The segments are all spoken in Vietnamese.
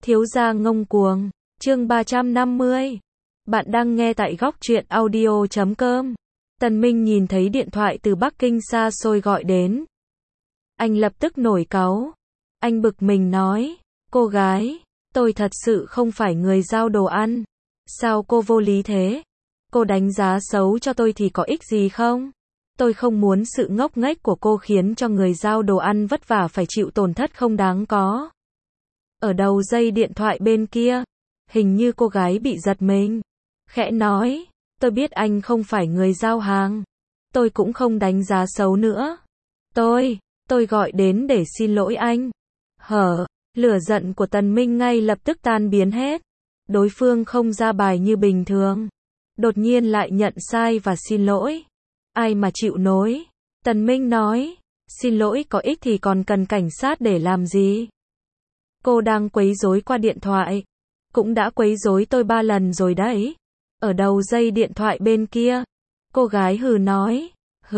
Thiếu gia ngông cuồng, chương 350. Bạn đang nghe tại góc truyện audio.com. Tần Minh nhìn thấy điện thoại từ Bắc Kinh xa xôi gọi đến. Anh lập tức nổi cáu. Anh bực mình nói, cô gái, tôi thật sự không phải người giao đồ ăn. Sao cô vô lý thế? Cô đánh giá xấu cho tôi thì có ích gì không? Tôi không muốn sự ngốc nghếch của cô khiến cho người giao đồ ăn vất vả phải chịu tổn thất không đáng có. Ở đầu dây điện thoại bên kia, hình như cô gái bị giật mình. Khẽ nói, tôi biết anh không phải người giao hàng. Tôi cũng không đánh giá xấu nữa. Tôi gọi đến để xin lỗi anh. Lửa giận của Tần Minh ngay lập tức tan biến hết. Đối phương không ra bài như bình thường. Đột nhiên lại nhận sai và xin lỗi. Ai mà chịu nổi. Tần Minh nói, xin lỗi có ích thì còn cần cảnh sát để làm gì? Cô đang quấy rối qua điện thoại. Cũng đã quấy rối tôi 3 lần rồi đấy. Ở đầu dây điện thoại bên kia, cô gái hừ nói,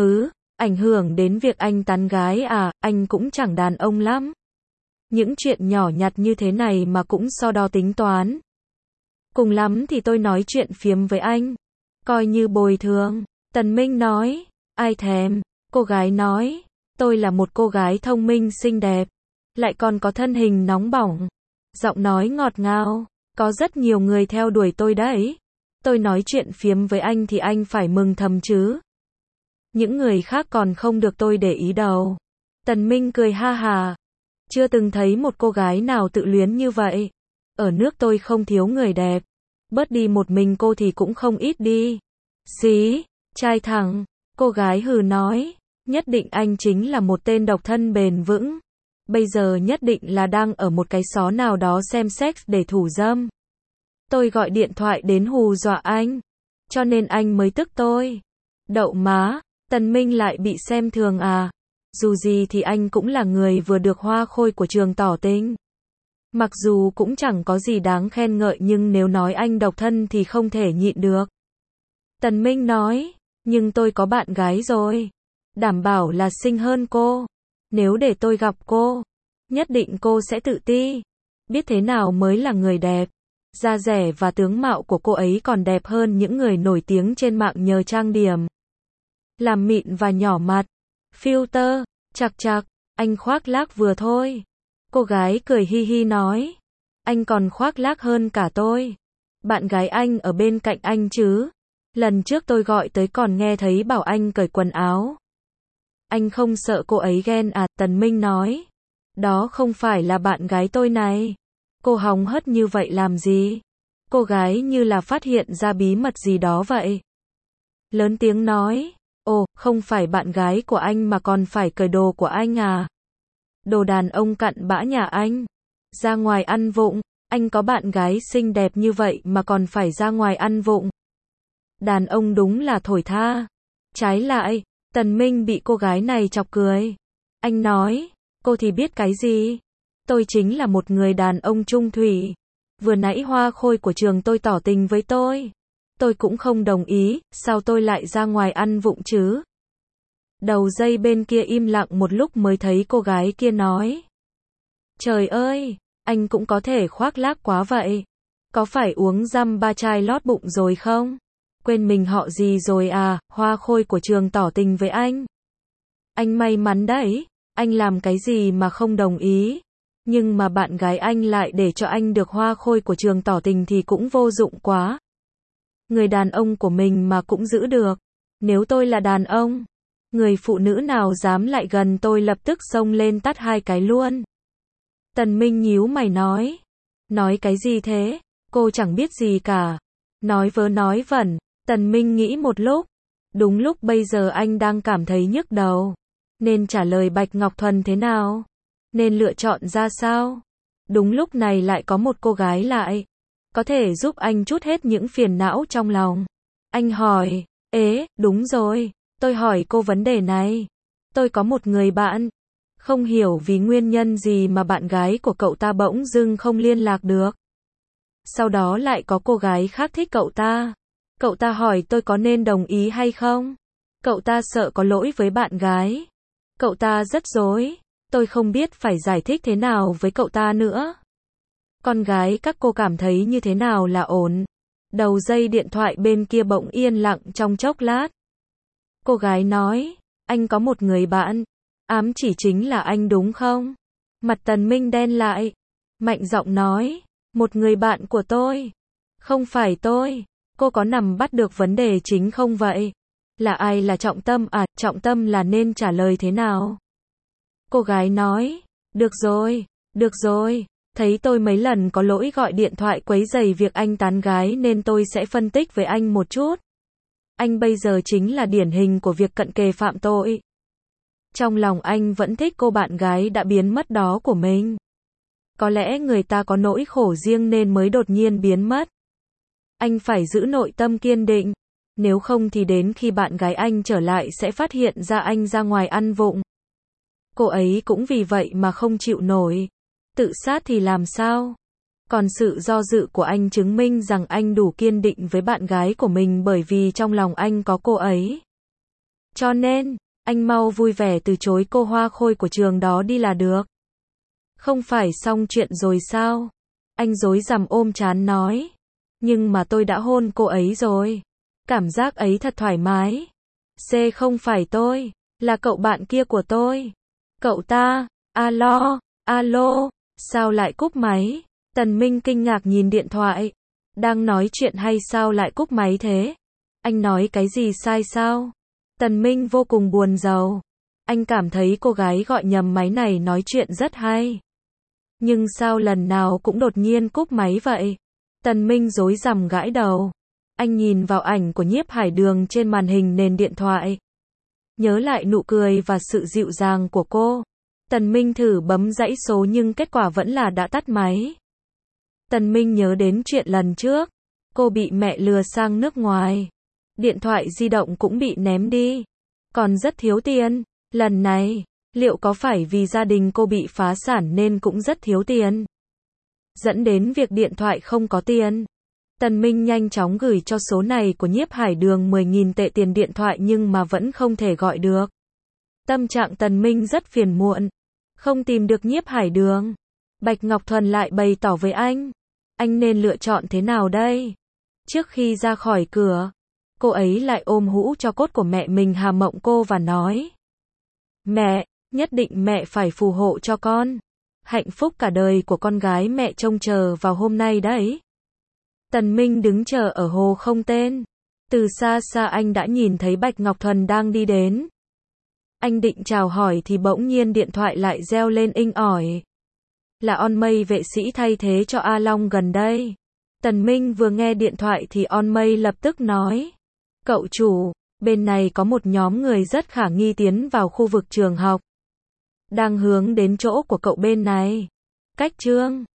ảnh hưởng đến việc anh tán gái à, anh cũng chẳng đàn ông lắm. Những chuyện nhỏ nhặt như thế này mà cũng so đo tính toán. Cùng lắm thì tôi nói chuyện phiếm với anh. Coi như bồi thường. Tần Minh nói, ai thèm. Cô gái nói, tôi là một cô gái thông minh xinh đẹp. Lại còn có thân hình nóng bỏng. Giọng nói ngọt ngào. Có rất nhiều người theo đuổi tôi đấy. Tôi nói chuyện phiếm với anh thì anh phải mừng thầm chứ. Những người khác còn không được tôi để ý đâu. Tần Minh cười ha hà. Chưa từng thấy một cô gái nào tự luyến như vậy. Ở nước tôi không thiếu người đẹp. Bớt đi một mình cô thì cũng không ít đi. Xí, trai thẳng. Cô gái hừ nói. Nhất định anh chính là một tên độc thân bền vững. Bây giờ nhất định là đang ở một cái xó nào đó xem sex để thủ dâm. Tôi gọi điện thoại đến hù dọa anh. Cho nên anh mới tức tôi. Đậu má, Tần Minh lại bị xem thường à. Dù gì thì anh cũng là người vừa được hoa khôi của trường tỏ tình. Mặc dù cũng chẳng có gì đáng khen ngợi nhưng nếu nói anh độc thân thì không thể nhịn được. Tần Minh nói, nhưng tôi có bạn gái rồi. Đảm bảo là xinh hơn cô. Nếu để tôi gặp cô, nhất định cô sẽ tự ti. Biết thế nào mới là người đẹp. Da dẻ và tướng mạo của cô ấy còn đẹp hơn những người nổi tiếng trên mạng nhờ trang điểm. Làm mịn và nhỏ mặt. Filter, chạc, anh khoác lác vừa thôi. Cô gái cười hi hi nói. Anh còn khoác lác hơn cả tôi. Bạn gái anh ở bên cạnh anh chứ. Lần trước tôi gọi tới còn nghe thấy bảo anh cởi quần áo. Anh không sợ cô ấy ghen à? Tần Minh nói. Đó không phải là bạn gái tôi này. Cô hóng hớt như vậy làm gì? Cô gái như là phát hiện ra bí mật gì đó vậy. Lớn tiếng nói. Ồ, không phải bạn gái của anh mà còn phải cởi đồ của anh à? Đồ đàn ông cặn bã nhà anh. Ra ngoài ăn vụng. Anh có bạn gái xinh đẹp như vậy mà còn phải ra ngoài ăn vụng. Đàn ông đúng là thổi tha. Trái lại, Tần Minh bị cô gái này chọc cười. Anh nói, cô thì biết cái gì? Tôi chính là một người đàn ông trung thủy. Vừa nãy hoa khôi của trường tôi tỏ tình với tôi. Tôi cũng không đồng ý, sao tôi lại ra ngoài ăn vụng chứ? Đầu dây bên kia im lặng một lúc mới thấy cô gái kia nói. Trời ơi, anh cũng có thể khoác lác quá vậy. Có phải uống dăm 3 chai lót bụng rồi không? Quên mình họ gì rồi à, hoa khôi của trường tỏ tình với anh. Anh may mắn đấy, anh làm cái gì mà không đồng ý. Nhưng mà bạn gái anh lại để cho anh được hoa khôi của trường tỏ tình thì cũng vô dụng quá. Người đàn ông của mình mà cũng giữ được. Nếu tôi là đàn ông, người phụ nữ nào dám lại gần tôi lập tức xông lên tát 2 cái luôn. Tần Minh nhíu mày nói. Nói cái gì thế? Cô chẳng biết gì cả. Nói vớ nói vẩn. Tần Minh nghĩ một lúc. Đúng lúc bây giờ anh đang cảm thấy nhức đầu. Nên trả lời Bạch Ngọc Thuần thế nào? Nên lựa chọn ra sao? Đúng lúc này lại có một cô gái lại. Có thể giúp anh trút hết những phiền não trong lòng. Anh hỏi, đúng rồi, tôi hỏi cô vấn đề này. Tôi có một người bạn. Không hiểu vì nguyên nhân gì mà bạn gái của cậu ta bỗng dưng không liên lạc được. Sau đó lại có cô gái khác thích cậu ta. Cậu ta hỏi tôi có nên đồng ý hay không? Cậu ta sợ có lỗi với bạn gái. Cậu ta rất rối. Tôi không biết phải giải thích thế nào với cậu ta nữa. Con gái các cô cảm thấy như thế nào là ổn? Đầu dây điện thoại bên kia bỗng yên lặng trong chốc lát. Cô gái nói, anh có một người bạn, ám chỉ chính là anh đúng không? Mặt Tần Minh đen lại, mạnh giọng nói, một người bạn của tôi. Không phải tôi, cô có nắm bắt được vấn đề chính không vậy? Là ai là trọng tâm à, trọng tâm là nên trả lời thế nào? Cô gái nói, được rồi, thấy tôi mấy lần có lỗi gọi điện thoại quấy rầy việc anh tán gái nên tôi sẽ phân tích với anh một chút. Anh bây giờ chính là điển hình của việc cận kề phạm tội. Trong lòng anh vẫn thích cô bạn gái đã biến mất đó của mình. Có lẽ người ta có nỗi khổ riêng nên mới đột nhiên biến mất. Anh phải giữ nội tâm kiên định, nếu không thì đến khi bạn gái anh trở lại sẽ phát hiện ra anh ra ngoài ăn vụng. Cô ấy cũng vì vậy mà không chịu nổi. Tự sát thì làm sao? Còn sự do dự của anh chứng minh rằng anh đủ kiên định với bạn gái của mình bởi vì trong lòng anh có cô ấy. Cho nên, anh mau vui vẻ từ chối cô hoa khôi của trường đó đi là được. Không phải xong chuyện rồi sao? Anh rối rắm ôm trán nói. Nhưng mà tôi đã hôn cô ấy rồi. Cảm giác ấy thật thoải mái. Không phải tôi, là cậu bạn kia của tôi. Cậu ta, alo, sao lại cúp máy? Tần Minh kinh ngạc nhìn điện thoại. Đang nói chuyện hay sao lại cúp máy thế? Anh nói cái gì sai sao? Tần Minh vô cùng buồn rầu. Anh cảm thấy cô gái gọi nhầm máy này nói chuyện rất hay. Nhưng sao lần nào cũng đột nhiên cúp máy vậy? Tần Minh rối rắm gãi đầu. Anh nhìn vào ảnh của Nhiếp Hải Đường trên màn hình nền điện thoại. Nhớ lại nụ cười và sự dịu dàng của cô. Tần Minh thử bấm dãy số nhưng kết quả vẫn là đã tắt máy. Tần Minh nhớ đến chuyện lần trước. Cô bị mẹ lừa sang nước ngoài. Điện thoại di động cũng bị ném đi. Còn rất thiếu tiền. Lần này, liệu có phải vì gia đình cô bị phá sản nên cũng rất thiếu tiền? Dẫn đến việc điện thoại không có tiền. Tần Minh nhanh chóng gửi cho số này của Nhiếp Hải Đường 10.000 tệ tiền điện thoại nhưng mà vẫn không thể gọi được. Tâm trạng Tần Minh rất phiền muộn. Không tìm được Nhiếp Hải Đường. Bạch Ngọc Thuần lại bày tỏ với anh nên lựa chọn thế nào đây? Trước khi ra khỏi cửa, cô ấy lại ôm hũ cho cốt của mẹ mình Hà Mộng cô và nói. Mẹ, nhất định mẹ phải phù hộ cho con. Hạnh phúc cả đời của con gái mẹ trông chờ vào hôm nay đấy. Tần Minh đứng chờ ở hồ không tên. Từ xa xa anh đã nhìn thấy Bạch Ngọc Thuần đang đi đến. Anh định chào hỏi thì bỗng nhiên điện thoại lại reo lên inh ỏi. Là On Mây vệ sĩ thay thế cho A Long gần đây. Tần Minh vừa nghe điện thoại thì On Mây lập tức nói. Cậu chủ, bên này có một nhóm người rất khả nghi tiến vào khu vực trường học. Đang hướng đến chỗ của cậu bên này. Cách Trương